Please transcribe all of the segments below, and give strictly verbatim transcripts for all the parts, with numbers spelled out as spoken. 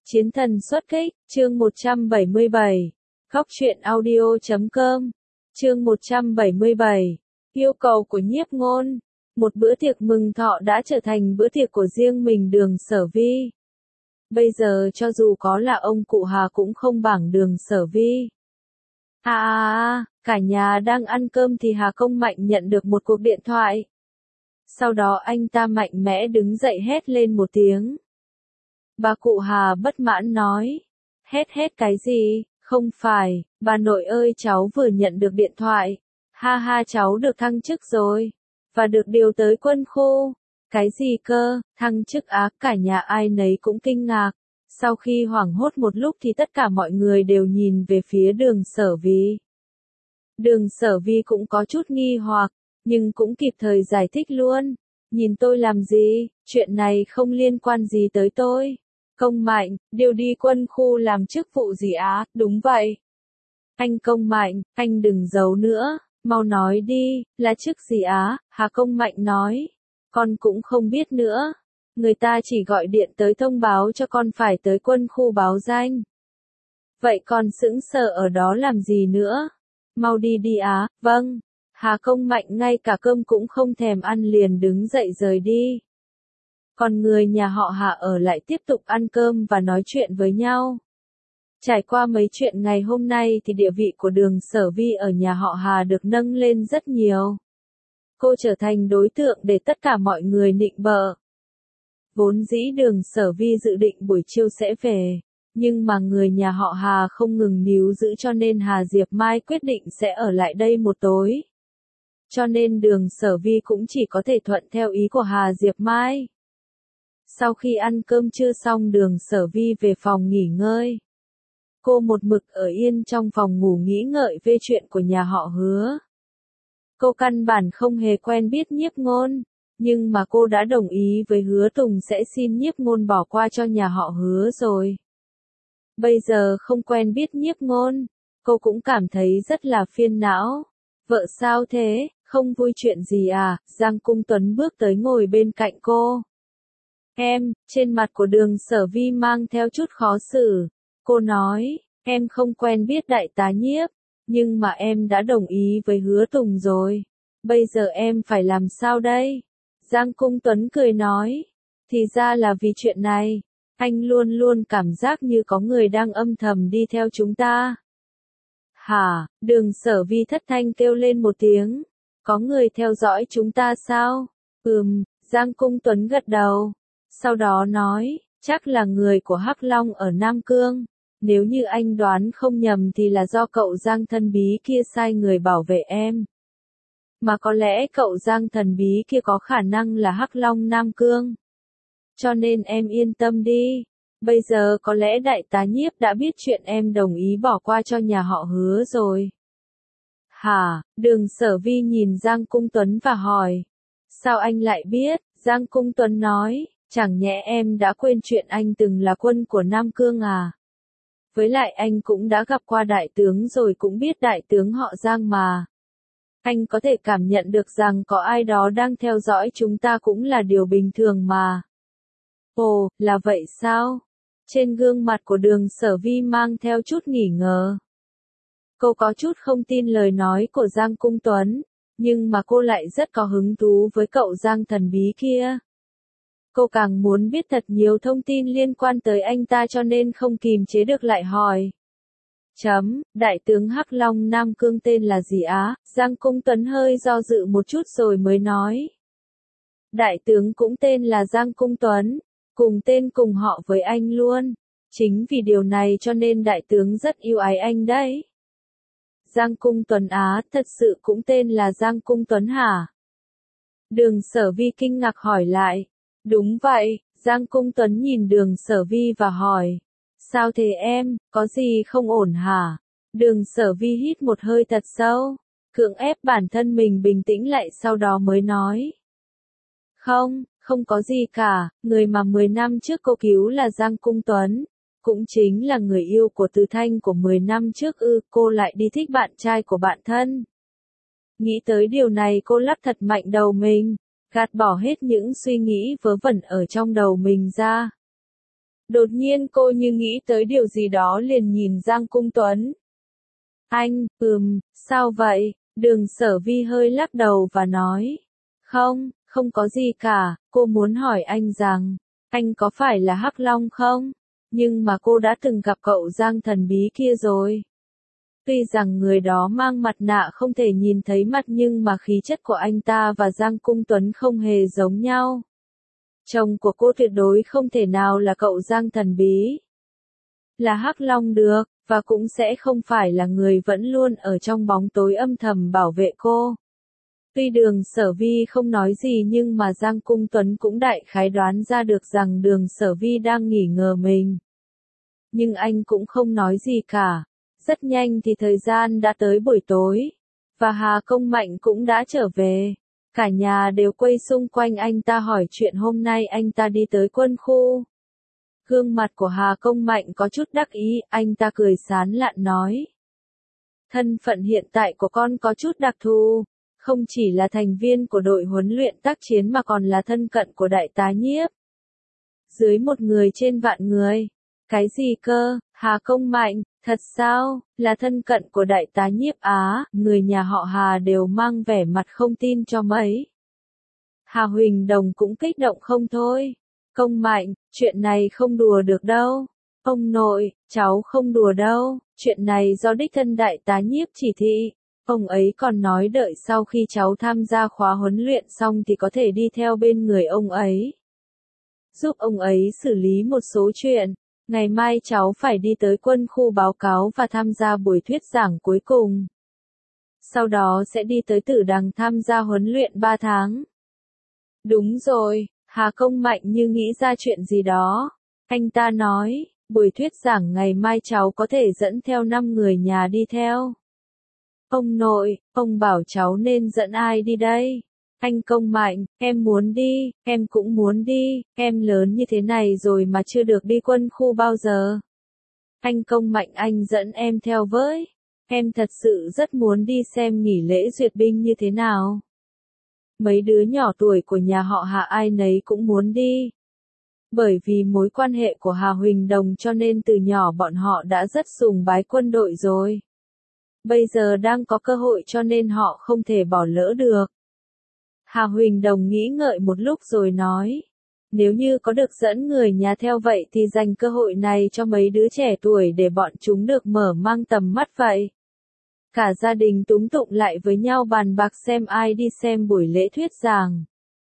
Chiến thần xuất kích, chương một trăm bảy mươi bảy. Góc truyện audio chấm com. Chương một trăm bảy mươi bảy. Yêu cầu của Nhiếp Ngôn. Một bữa tiệc mừng thọ đã trở thành bữa tiệc của riêng mình Đường Sở Vi. Bây giờ cho dù có là ông cụ Hà cũng không bằng Đường Sở Vi. À à à, cả nhà đang ăn cơm thì Hà Công Mạnh nhận được một cuộc điện thoại. Sau đó anh ta mạnh mẽ đứng dậy hét lên một tiếng. Bà cụ Hà bất mãn nói. Hét hét cái gì, không phải, bà nội ơi cháu vừa nhận được điện thoại. Ha ha cháu được thăng chức rồi. Và được điều tới quân khu. Cái gì cơ, thăng chức á, cả nhà ai nấy cũng kinh ngạc. Sau khi hoảng hốt một lúc thì tất cả mọi người đều nhìn về phía Đường Sở Vi. Đường Sở Vi cũng có chút nghi hoặc, nhưng cũng kịp thời giải thích luôn. Nhìn tôi làm gì, chuyện này không liên quan gì tới tôi. Công Mạnh, điều đi quân khu làm chức vụ gì á, đúng vậy. Anh Công Mạnh, anh đừng giấu nữa, mau nói đi, là chức gì á, Hà Công Mạnh nói. Con cũng không biết nữa. Người ta chỉ gọi điện tới thông báo cho con phải tới quân khu báo danh. Vậy con sững sờ ở đó làm gì nữa? Mau đi đi á, vâng. Hà Công Mạnh ngay cả cơm cũng không thèm ăn liền đứng dậy rời đi. Còn người nhà họ Hà ở lại tiếp tục ăn cơm và nói chuyện với nhau. Trải qua mấy chuyện ngày hôm nay thì địa vị của Đường Sở Vi ở nhà họ Hà được nâng lên rất nhiều. Cô trở thành đối tượng để tất cả mọi người nịnh bợ. Vốn dĩ Đường Sở Vi dự định buổi chiều sẽ về, nhưng mà người nhà họ Hà không ngừng níu giữ cho nên Hà Diệp Mai quyết định sẽ ở lại đây một tối. Cho nên Đường Sở Vi cũng chỉ có thể thuận theo ý của Hà Diệp Mai. Sau khi ăn cơm trưa xong Đường Sở Vi về phòng nghỉ ngơi. Cô một mực ở yên trong phòng ngủ nghĩ ngợi về chuyện của nhà họ Hứa. Cô căn bản không hề quen biết Nhiếp Ngôn, nhưng mà cô đã đồng ý với Hứa Tùng sẽ xin Nhiếp Ngôn bỏ qua cho nhà họ Hứa rồi. Bây giờ không quen biết Nhiếp Ngôn, cô cũng cảm thấy rất là phiền não. Vợ sao thế, không vui chuyện gì à? Giang Cung Tuấn bước tới ngồi bên cạnh cô. Em, trên mặt của Đường Sở Vi mang theo chút khó xử. Cô nói, em không quen biết đại tá Nhiếp, nhưng mà em đã đồng ý với Hứa Tùng rồi. Bây giờ em phải làm sao đây? Giang Cung Tuấn cười nói, thì ra là vì chuyện này. Anh luôn luôn cảm giác như có người đang âm thầm đi theo chúng ta. Hả, Đường Sở Vi thất thanh kêu lên một tiếng. Có người theo dõi chúng ta sao? Ừm, Giang Cung Tuấn gật đầu. Sau đó nói, chắc là người của Hắc Long ở Nam Cương. Nếu như anh đoán không nhầm thì là do cậu Giang thần bí kia sai người bảo vệ em. Mà có lẽ cậu Giang thần bí kia có khả năng là Hắc Long Nam Cương. Cho nên em yên tâm đi. Bây giờ có lẽ đại tá Nhiếp đã biết chuyện em đồng ý bỏ qua cho nhà họ Hứa rồi. Hả, Đường Sở Vi nhìn Giang Cung Tuấn và hỏi. Sao anh lại biết? Giang Cung Tuấn nói, chẳng nhẽ em đã quên chuyện anh từng là quân của Nam Cương à? Với lại anh cũng đã gặp qua đại tướng rồi cũng biết đại tướng họ Giang mà. Anh có thể cảm nhận được rằng có ai đó đang theo dõi chúng ta cũng là điều bình thường mà. Ồ, là vậy sao? Trên gương mặt của Đường Sở Vi mang theo chút nghỉ ngờ. Cô có chút không tin lời nói của Giang Cung Tuấn, nhưng mà cô lại rất có hứng thú với cậu Giang thần bí kia. Cô càng muốn biết thật nhiều thông tin liên quan tới anh ta cho nên không kìm chế được lại hỏi. Chấm, đại tướng Hắc Long Nam Cương tên là gì á? Giang Cung Tuấn hơi do dự một chút rồi mới nói. Đại tướng cũng tên là Giang Cung Tuấn, cùng tên cùng họ với anh luôn. Chính vì điều này cho nên đại tướng rất yêu ái anh đấy. Giang Cung Tuấn á, thật sự cũng tên là Giang Cung Tuấn hả? Đường Sở Vi kinh ngạc hỏi lại. Đúng vậy, Giang Cung Tuấn nhìn Đường Sở Vi và hỏi. Sao thế em, có gì không ổn hả? Đường Sở Vi hít một hơi thật sâu, cưỡng ép bản thân mình bình tĩnh lại sau đó mới nói. Không, không có gì cả, người mà mười năm trước cô cứu là Giang Cung Tuấn. Cũng chính là người yêu của Từ Thanh của mười năm trước ư, cô lại đi thích bạn trai của bạn thân. Nghĩ tới điều này cô lắc thật mạnh đầu mình, gạt bỏ hết những suy nghĩ vớ vẩn ở trong đầu mình ra. Đột nhiên cô như nghĩ tới điều gì đó liền nhìn Giang Cung Tuấn. Anh, ừm, sao vậy? Đường Sở Vi hơi lắc đầu và nói. Không, không có gì cả, cô muốn hỏi anh rằng, anh có phải là Hắc Long không? Nhưng mà cô đã từng gặp cậu Giang thần bí kia rồi. Tuy rằng người đó mang mặt nạ không thể nhìn thấy mặt nhưng mà khí chất của anh ta và Giang Cung Tuấn không hề giống nhau. Chồng của cô tuyệt đối không thể nào là cậu Giang thần bí. Là Hắc Long được, và cũng sẽ không phải là người vẫn luôn ở trong bóng tối âm thầm bảo vệ cô. Tuy Đường Sở Vi không nói gì nhưng mà Giang Cung Tuấn cũng đại khái đoán ra được rằng Đường Sở Vi đang nghỉ ngờ mình. Nhưng anh cũng không nói gì cả. Rất nhanh thì thời gian đã tới buổi tối, và Hà Công Mạnh cũng đã trở về. Cả nhà đều quay xung quanh anh ta hỏi chuyện hôm nay anh ta đi tới quân khu. Gương mặt của Hà Công Mạnh có chút đắc ý, anh ta cười sán lạn nói. Thân phận hiện tại của con có chút đặc thù, không chỉ là thành viên của đội huấn luyện tác chiến mà còn là thân cận của đại tá Nhiếp. Dưới một người trên vạn người. Cái gì cơ, Hà Công Mạnh, thật sao, là thân cận của đại tá Nhiếp Á, người nhà họ Hà đều mang vẻ mặt không tin cho mấy. Hà Huỳnh Đồng cũng kích động không thôi. Công Mạnh, chuyện này không đùa được đâu. Ông nội, cháu không đùa đâu, chuyện này do đích thân đại tá Nhiếp chỉ thị. Ông ấy còn nói đợi sau khi cháu tham gia khóa huấn luyện xong thì có thể đi theo bên người ông ấy. Giúp ông ấy xử lý một số chuyện. Ngày mai cháu phải đi tới quân khu báo cáo và tham gia buổi thuyết giảng cuối cùng. Sau đó sẽ đi tới Tử Đằng tham gia huấn luyện ba tháng. Đúng rồi, Hà Công Mạnh như nghĩ ra chuyện gì đó. Anh ta nói, buổi thuyết giảng ngày mai cháu có thể dẫn theo năm người nhà đi theo. Ông nội, ông bảo cháu nên dẫn ai đi đây? Anh Công Mạnh, em muốn đi, em cũng muốn đi, em lớn như thế này rồi mà chưa được đi quân khu bao giờ. Anh Công Mạnh anh dẫn em theo với. Em thật sự rất muốn đi xem nghỉ lễ duyệt binh như thế nào. Mấy đứa nhỏ tuổi của nhà họ Hà ai nấy cũng muốn đi. Bởi vì mối quan hệ của Hà Huỳnh Đồng cho nên từ nhỏ bọn họ đã rất sùng bái quân đội rồi. Bây giờ đang có cơ hội cho nên họ không thể bỏ lỡ được. Hà Huỳnh Đồng nghĩ ngợi một lúc rồi nói, nếu như có được dẫn người nhà theo vậy thì dành cơ hội này cho mấy đứa trẻ tuổi để bọn chúng được mở mang tầm mắt vậy. Cả gia đình túm tụng lại với nhau bàn bạc xem ai đi xem buổi lễ thuyết giảng.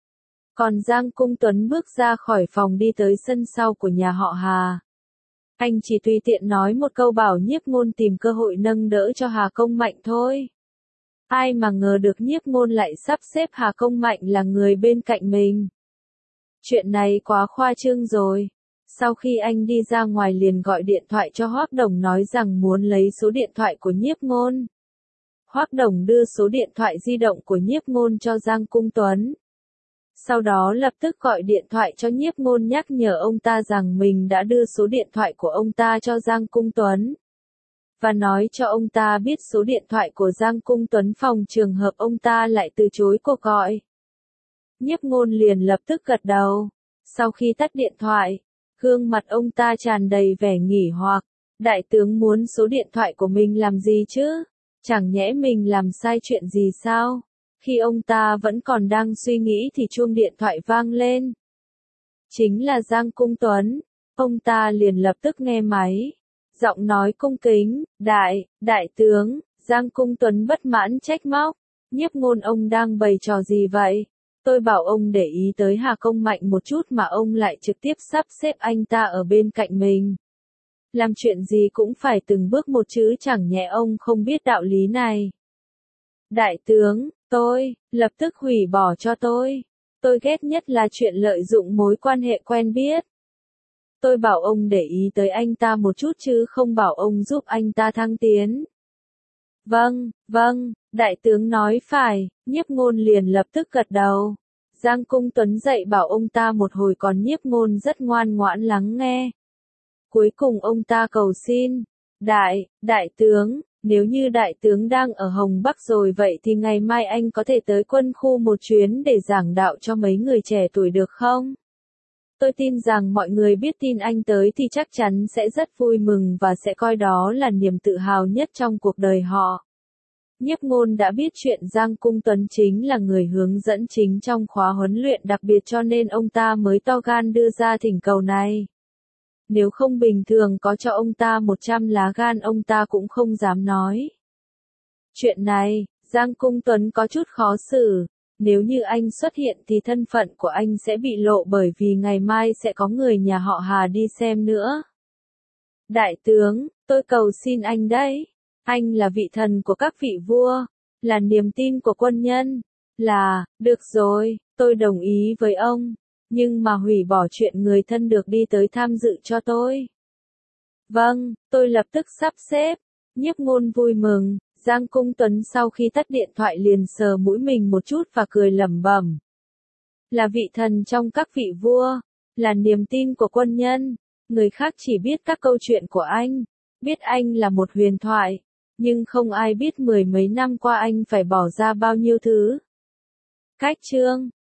Còn Giang Cung Tuấn bước ra khỏi phòng đi tới sân sau của nhà họ Hà. Anh chỉ tùy tiện nói một câu bảo Nhiếp Ngôn tìm cơ hội nâng đỡ cho Hà Công Mạnh thôi. Ai mà ngờ được Nhiếp Ngôn lại sắp xếp Hà Công Mạnh là người bên cạnh mình. Chuyện này quá khoa trương rồi. Sau khi anh đi ra ngoài liền gọi điện thoại cho Hoắc Đồng nói rằng muốn lấy số điện thoại của Nhiếp Ngôn. Hoắc Đồng đưa số điện thoại di động của Nhiếp Ngôn cho Giang Cung Tuấn. Sau đó lập tức gọi điện thoại cho Nhiếp Ngôn nhắc nhở ông ta rằng mình đã đưa số điện thoại của ông ta cho Giang Cung Tuấn. Và nói cho ông ta biết số điện thoại của Giang Cung Tuấn phòng trường hợp ông ta lại từ chối cuộc gọi. Nhiếp Ngôn liền lập tức gật đầu. Sau khi tắt điện thoại, gương mặt ông ta tràn đầy vẻ nghỉ hoặc. Đại tướng muốn số điện thoại của mình làm gì chứ? Chẳng nhẽ mình làm sai chuyện gì sao? Khi ông ta vẫn còn đang suy nghĩ thì chuông điện thoại vang lên. Chính là Giang Cung Tuấn. Ông ta liền lập tức nghe máy. Giọng nói cung kính, đại, đại tướng, Giang Cung Tuấn bất mãn trách móc. Nhiếp Ngôn ông đang bày trò gì vậy? Tôi bảo ông để ý tới Hà Công Mạnh một chút mà ông lại trực tiếp sắp xếp anh ta ở bên cạnh mình. Làm chuyện gì cũng phải từng bước một chứ chẳng nhẽ ông không biết đạo lý này. Đại tướng, tôi, lập tức hủy bỏ cho tôi. Tôi ghét nhất là chuyện lợi dụng mối quan hệ quen biết. Tôi bảo ông để ý tới anh ta một chút chứ không bảo ông giúp anh ta thăng tiến. Vâng, vâng, đại tướng nói phải, Nhiếp Ngôn liền lập tức gật đầu. Giang Cung Tuấn dạy bảo ông ta một hồi còn Nhiếp Ngôn rất ngoan ngoãn lắng nghe. Cuối cùng ông ta cầu xin, đại, đại tướng, nếu như đại tướng đang ở Hồng Bắc rồi vậy thì ngày mai anh có thể tới quân khu một chuyến để giảng đạo cho mấy người trẻ tuổi được không? Tôi tin rằng mọi người biết tin anh tới thì chắc chắn sẽ rất vui mừng và sẽ coi đó là niềm tự hào nhất trong cuộc đời họ. Nhiếp Ngôn đã biết chuyện Giang Cung Tuấn chính là người hướng dẫn chính trong khóa huấn luyện đặc biệt cho nên ông ta mới to gan đưa ra thỉnh cầu này. Nếu không bình thường có cho ông ta một trăm lá gan ông ta cũng không dám nói. Chuyện này, Giang Cung Tuấn có chút khó xử. Nếu như anh xuất hiện thì thân phận của anh sẽ bị lộ bởi vì ngày mai sẽ có người nhà họ Hà đi xem nữa. Đại tướng, tôi cầu xin anh đấy. Anh là vị thần của các vị vua, là niềm tin của quân nhân, là, được rồi, tôi đồng ý với ông, nhưng mà hủy bỏ chuyện người thân được đi tới tham dự cho tôi. Vâng, tôi lập tức sắp xếp. Nhiếp Ngôn vui mừng, Giang Cung Tuấn sau khi tắt điện thoại liền sờ mũi mình một chút và cười lẩm bẩm. Là vị thần trong các vị vua, là niềm tin của quân nhân, người khác chỉ biết các câu chuyện của anh, biết anh là một huyền thoại. Nhưng không ai biết mười mấy năm qua anh phải bỏ ra bao nhiêu thứ. Cách chương